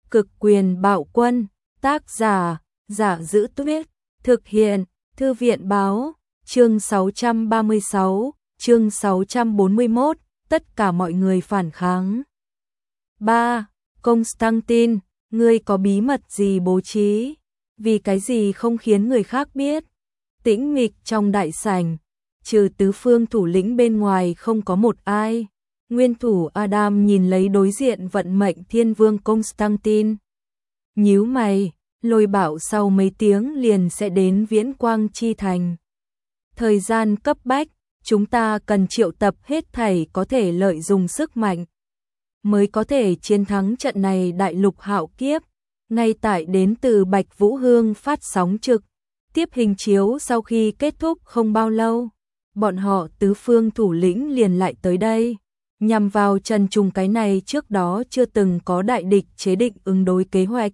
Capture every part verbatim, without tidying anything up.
Cực quyền bạo quân, tác giả, Giả Giữ Tuyết, thực hiện, Thư viện báo, chương sáu trăm ba mươi sáu, chương sáu trăm bốn mươi mốt, tất cả mọi người phản kháng. ba. Constantine, ngươi có bí mật gì bố trí? Vì cái gì không khiến người khác biết? Tĩnh mịch trong đại sảnh, trừ tứ phương thủ lĩnh bên ngoài không có một ai. Nguyên thủ Adam nhìn lấy đối diện vận mệnh thiên vương Constantine. Nhíu mày, Lôi bảo sau mấy tiếng liền sẽ đến Viễn Quang Chi Thành. Thời gian cấp bách, chúng ta cần triệu tập hết thảy có thể lợi dụng sức mạnh, mới có thể chiến thắng trận này đại lục hạo kiếp. Ngay tại đến từ Bạch Vũ Hương phát sóng trực tiếp hình chiếu sau khi kết thúc không bao lâu, bọn họ tứ phương thủ lĩnh liền lại tới đây, nhằm vào Trần Trùng cái này trước đó chưa từng có đại địch chế định ứng đối kế hoạch.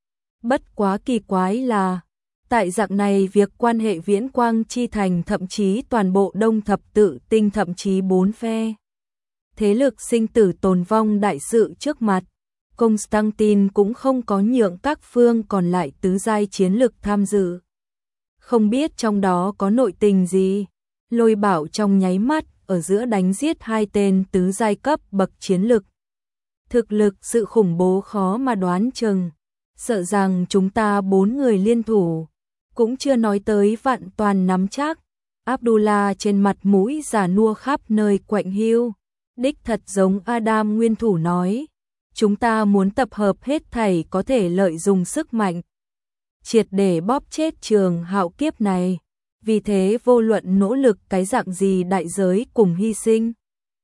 Bất quá kỳ quái là, tại dạng này việc quan hệ Viễn Quang Chi Thành thậm chí toàn bộ Đông Thập Tự Tinh thậm chí bốn phe thế lực sinh tử tồn vong đại sự trước mặt, Constantine cũng không có nhượng các phương còn lại tứ giai chiến lực tham dự. Không biết trong đó có nội tình gì, Lôi bảo trong nháy mắt ở giữa đánh giết hai tên tứ giai cấp bậc chiến lực. Thực lực sự khủng bố khó mà đoán chừng, sợ rằng chúng ta bốn người liên thủ, cũng chưa nói tới vạn toàn nắm chắc. Abdullah trên mặt mũi già nua khắp nơi quạnh hiu, đích thật giống Adam nguyên thủ nói, chúng ta muốn tập hợp hết thảy có thể lợi dụng sức mạnh, triệt để bóp chết trường hạo kiếp này. Vì thế vô luận nỗ lực cái dạng gì đại giới cùng hy sinh,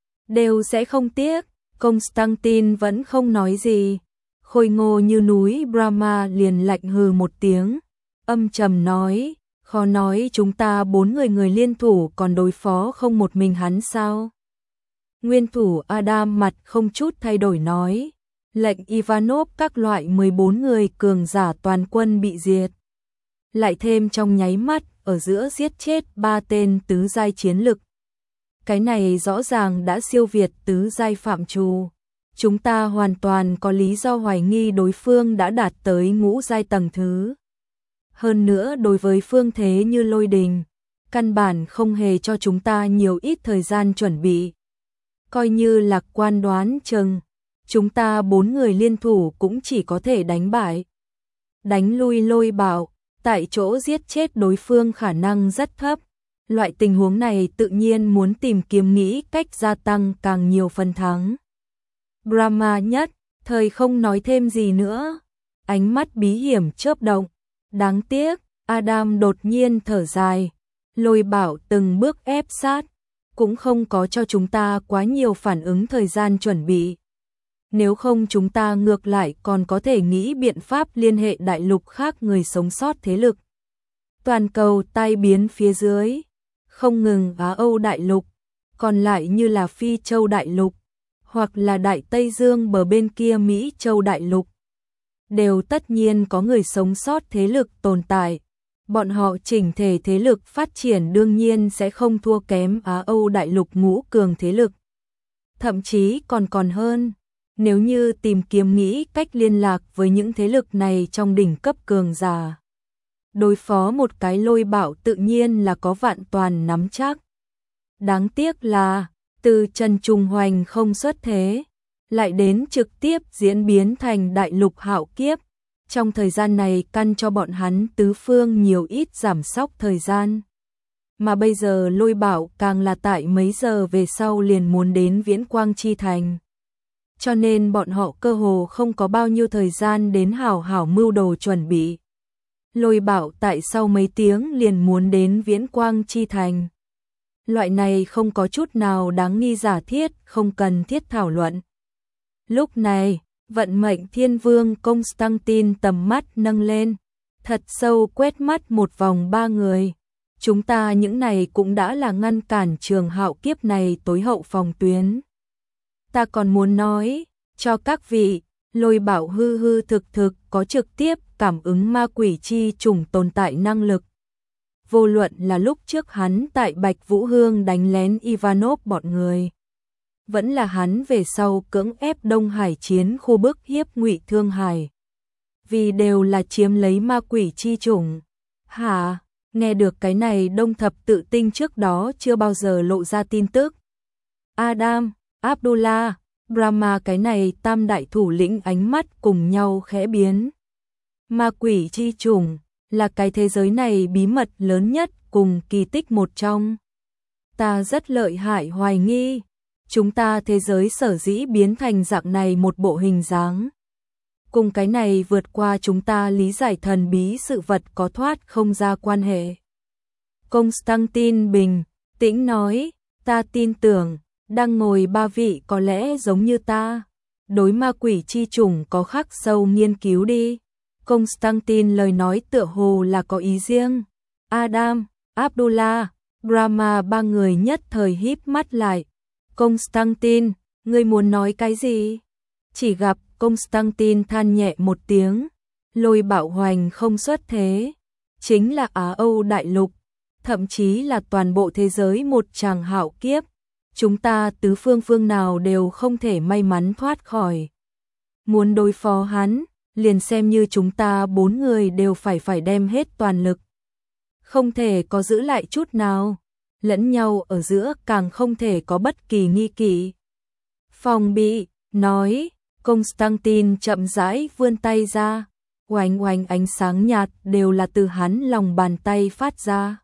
đều sẽ không tiếc. Constantine vẫn không nói gì. Khôi ngô như núi Brahma liền lạnh hừ một tiếng, âm trầm nói, khó nói chúng ta bốn người người liên thủ còn đối phó không một mình hắn sao? Nguyên thủ Adam mặt không chút thay đổi nói, lệnh Ivanov các loại mười bốn người cường giả toàn quân bị diệt. Lại thêm trong nháy mắt ở giữa giết chết ba tên tứ giai chiến lực. Cái này rõ ràng đã siêu việt tứ giai phạm trù. Chúng ta hoàn toàn có lý do hoài nghi đối phương đã đạt tới ngũ giai tầng thứ. Hơn nữa đối với phương thế như Lôi Đình, căn bản không hề cho chúng ta nhiều ít thời gian chuẩn bị. Coi như lạc quan đoán chừng, chúng ta bốn người liên thủ cũng chỉ có thể đánh bại. Đánh lui Lôi bảo, tại chỗ giết chết đối phương khả năng rất thấp. Loại tình huống này tự nhiên muốn tìm kiếm nghĩ cách gia tăng càng nhiều phần thắng. Brahma nhất, thời không nói thêm gì nữa. Ánh mắt bí hiểm chớp động. Đáng tiếc, Adam đột nhiên thở dài. Lôi bảo từng bước ép sát, cũng không có cho chúng ta quá nhiều phản ứng thời gian chuẩn bị. Nếu không chúng ta ngược lại còn có thể nghĩ biện pháp liên hệ đại lục khác người sống sót thế lực. Toàn cầu tai biến phía dưới, không ngừng Á Âu đại lục, còn lại như là Phi Châu đại lục, hoặc là Đại Tây Dương bờ bên kia Mỹ Châu đại lục. Đều tất nhiên có người sống sót thế lực tồn tại. Bọn họ chỉnh thể thế lực phát triển đương nhiên sẽ không thua kém Á Âu đại lục ngũ cường thế lực. Thậm chí còn còn hơn. Nếu như tìm kiếm nghĩ cách liên lạc với những thế lực này trong đỉnh cấp cường giả, đối phó một cái Lôi bảo tự nhiên là có vạn toàn nắm chắc. Đáng tiếc là, từ Trần Trùng Hoành không xuất thế, lại đến trực tiếp diễn biến thành đại lục hạo kiếp. Trong thời gian này căn cho bọn hắn tứ phương nhiều ít giảm sóc thời gian. Mà bây giờ Lôi bảo càng là tại mấy giờ về sau liền muốn đến Viễn Quang Chi Thành. Cho nên bọn họ cơ hồ không có bao nhiêu thời gian đến hảo hảo mưu đồ chuẩn bị. Lôi bảo tại sau mấy tiếng liền muốn đến Viễn Quang Chi Thành. Loại này không có chút nào đáng nghi giả thiết, không cần thiết thảo luận. Lúc này, vận mệnh thiên vương Constantine tầm mắt nâng lên, thật sâu quét mắt một vòng ba người. Chúng ta những này cũng đã là ngăn cản trường hạo kiếp này tối hậu phòng tuyến. Ta còn muốn nói, cho các vị, Lôi bảo hư hư thực thực có trực tiếp cảm ứng ma quỷ chi trùng tồn tại năng lực. Vô luận là lúc trước hắn tại Bạch Vũ Hương đánh lén Ivanov bọn người, vẫn là hắn về sau cưỡng ép Đông Hải chiến khu bức hiếp Ngụy Thương Hải, vì đều là chiếm lấy ma quỷ chi chủng. Hả? Nghe được cái này Đông Thập Tự Tinh trước đó chưa bao giờ lộ ra tin tức. Adam, Abdullah, Brahma cái này tam đại thủ lĩnh ánh mắt cùng nhau khẽ biến. Ma quỷ chi chủng là cái thế giới này bí mật lớn nhất cùng kỳ tích một trong. Ta rất lợi hại hoài nghi, chúng ta thế giới sở dĩ biến thành dạng này một bộ hình dáng. Cùng cái này vượt qua chúng ta lý giải thần bí sự vật có thoát không ra quan hệ. Constantine bình tĩnh nói, ta tin tưởng, đang ngồi ba vị có lẽ giống như ta. Đối ma quỷ chi chủng có khắc sâu nghiên cứu đi. Constantine lời nói tựa hồ là có ý riêng. Adam, Abdullah, Brahma ba người nhất thời híp mắt lại. Constantine, ngươi muốn nói cái gì? Chỉ gặp Constantine than nhẹ một tiếng, Lôi Bạo Hoành không xuất thế, chính là Á Âu đại lục, thậm chí là toàn bộ thế giới một tràng hạo kiếp, chúng ta tứ phương phương nào đều không thể may mắn thoát khỏi. Muốn đối phó hắn, liền xem như chúng ta bốn người đều phải phải đem hết toàn lực. Không thể có giữ lại chút nào, lẫn nhau ở giữa càng không thể có bất kỳ nghi kỵ. Phòng bị, nói, Constantine chậm rãi vươn tay ra, oánh oánh ánh sáng nhạt đều là từ hắn lòng bàn tay phát ra,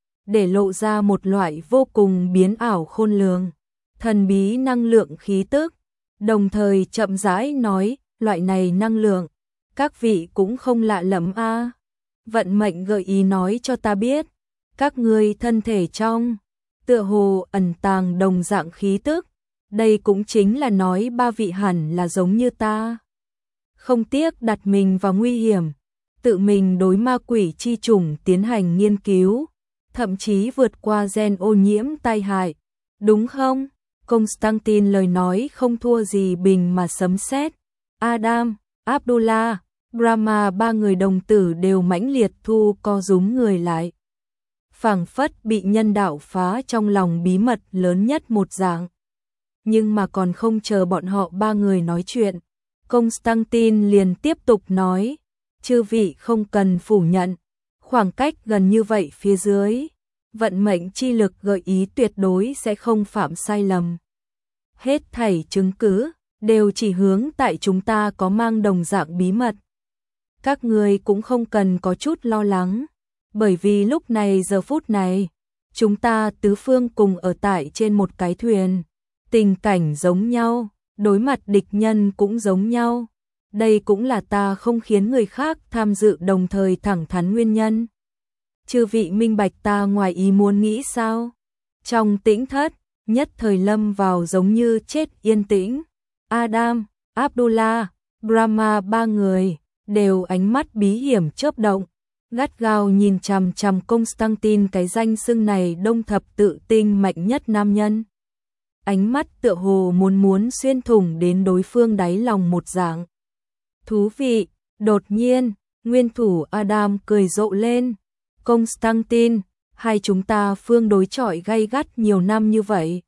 để lộ ra một loại vô cùng biến ảo khôn lường, thần bí năng lượng khí tức, đồng thời chậm rãi nói, loại này năng lượng, các vị cũng không lạ lẫm a. Vận mệnh gợi ý nói cho ta biết, các ngươi thân thể trong, tựa hồ ẩn tàng đồng dạng khí tức, đây cũng chính là nói ba vị hẳn là giống như ta. Không tiếc đặt mình vào nguy hiểm, tự mình đối ma quỷ chi chủng tiến hành nghiên cứu, thậm chí vượt qua gen ô nhiễm tai hại, đúng không? Constantine lời nói không thua gì bình mà sấm sét. Adam, Abdullah, Brahma ba người đồng tử đều mãnh liệt thu co rúm người lại. Phảng phất bị nhân đạo phá trong lòng bí mật lớn nhất một dạng. Nhưng mà còn không chờ bọn họ ba người nói chuyện, Constantine liền tiếp tục nói, chư vị không cần phủ nhận, khoảng cách gần như vậy phía dưới, vận mệnh chi lực gợi ý tuyệt đối sẽ không phạm sai lầm. Hết thảy chứng cứ đều chỉ hướng tại chúng ta có mang đồng dạng bí mật. Các người cũng không cần có chút lo lắng, bởi vì lúc này giờ phút này, chúng ta tứ phương cùng ở tại trên một cái thuyền, tình cảnh giống nhau, đối mặt địch nhân cũng giống nhau. Đây cũng là ta không khiến người khác tham dự đồng thời thẳng thắn nguyên nhân. Chư vị minh bạch ta ngoài ý muốn nghĩ sao? Trong tĩnh thất, nhất thời lâm vào giống như chết yên tĩnh. Adam, Abdullah, Brahma ba người đều ánh mắt bí hiểm chớp động, gắt gao nhìn chằm chằm Constantine cái danh xưng này Đông Thập Tự Tinh mạnh nhất nam nhân. Ánh mắt tựa hồ muốn muốn xuyên thủng đến đối phương đáy lòng một dạng. Thú vị, đột nhiên, nguyên thủ Adam cười rộ lên. Constantine, hai chúng ta phương đối chọi gay gắt nhiều năm như vậy,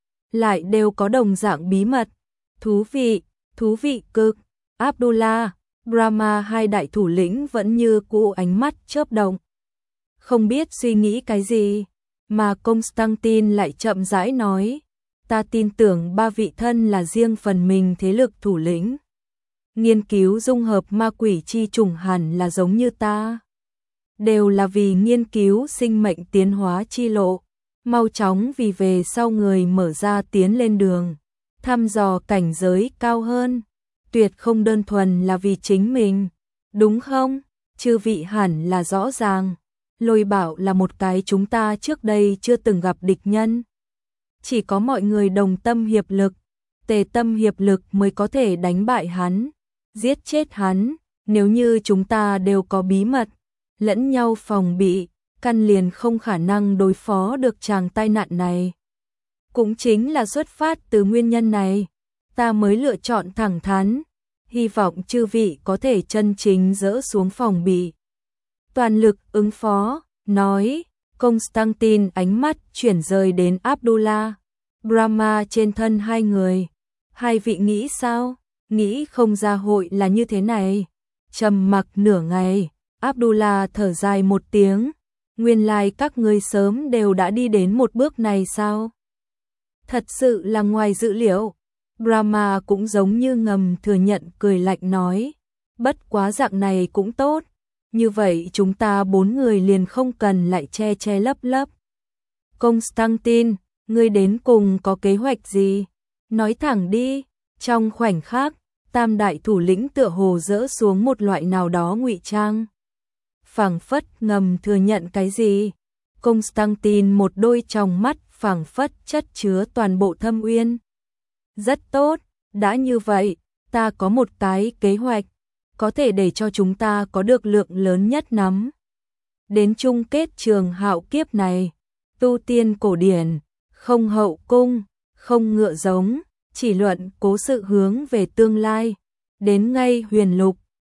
lại đều có đồng dạng bí mật. Thú vị, thú vị cực. Abdullah, Brahma hai đại thủ lĩnh vẫn như cũ ánh mắt chớp động. Không biết suy nghĩ cái gì, mà Constantine lại chậm rãi nói, ta tin tưởng ba vị thân là riêng phần mình thế lực thủ lĩnh. Nghiên cứu dung hợp ma quỷ chi trùng hẳn là giống như ta. Đều là vì nghiên cứu sinh mệnh tiến hóa chi lộ, mau chóng vì về sau người mở ra tiến lên đường, thăm dò cảnh giới cao hơn, tuyệt không đơn thuần là vì chính mình, đúng không? Chư vị hẳn là rõ ràng, Lôi Bảo là một cái chúng ta trước đây chưa từng gặp địch nhân. Chỉ có mọi người đồng tâm hiệp lực, tề tâm hiệp lực mới có thể đánh bại hắn, giết chết hắn. Nếu như chúng ta đều có bí mật, lẫn nhau phòng bị, căn liền không khả năng đối phó được chàng tai nạn này. Cũng chính là xuất phát từ nguyên nhân này, ta mới lựa chọn thẳng thắn, hy vọng chư vị có thể chân chính dỡ xuống phòng bị. Toàn lực ứng phó, nói, Constantine ánh mắt chuyển rời đến Abdullah, Brahma trên thân hai người. Hai vị nghĩ sao? Nghĩ không ra hội là như thế này. Trầm mặc nửa ngày, Abdullah thở dài một tiếng, nguyên lai các ngươi sớm đều đã đi đến một bước này sao? Thật sự là ngoài dự liệu. Brahma cũng giống như ngầm thừa nhận, cười lạnh nói, bất quá dạng này cũng tốt, như vậy chúng ta bốn người liền không cần lại che che lấp lấp. Constantine, ngươi đến cùng có kế hoạch gì? Nói thẳng đi. Trong khoảnh khắc, tam đại thủ lĩnh tựa hồ dỡ xuống một loại nào đó ngụy trang. Phảng phất ngầm thừa nhận cái gì? Constantine một đôi tròng mắt phảng phất chất chứa toàn bộ thâm uyên. Rất tốt, đã như vậy, ta có một cái kế hoạch, có thể để cho chúng ta có được lượng lớn nhất nắm. Đến chung kết trường hạo kiếp này, tu tiên cổ điển, không hậu cung, không ngựa giống, chỉ luận cố sự hướng về tương lai, đến ngay huyền lục,